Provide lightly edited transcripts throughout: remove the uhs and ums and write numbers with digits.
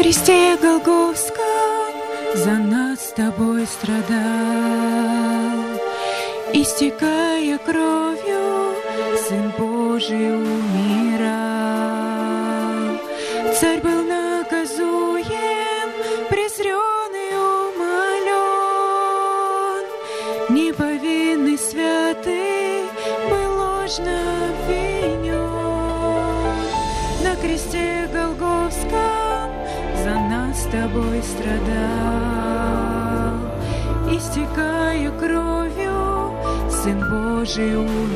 кресте Голгофском за нас с тобой страдал, истекая кровью, Сын Божий умирал. Царь был наказуем, презрен и умолен, неповинный святый был ложно обвинен. На кресте Голгофском за нас с тобой страдал, истекая кровью, Сын Божий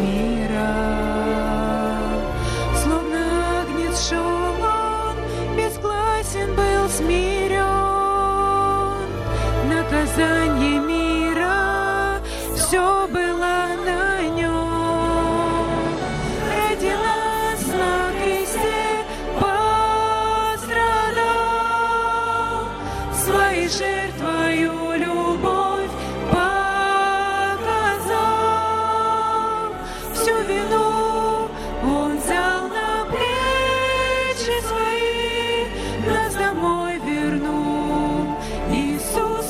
умирал. Словно агнец шел он, безгласен был смирен. Наказание мира все было на нем. Ради нас на кресте пострадал, своей жертвою любовь показал. Всю вину Он взял на плечи свои, нас домой вернул Иисус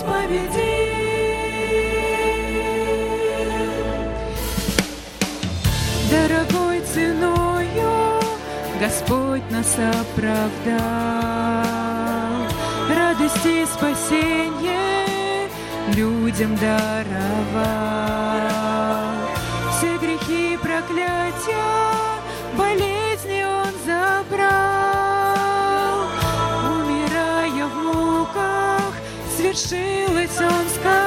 победил. Дорогой ценою Господь нас оправдал, радости и спасение людям даровал. Все грехи и проклятия, болезни Он забрал. Умирая в муках, свершилось, Он сказал.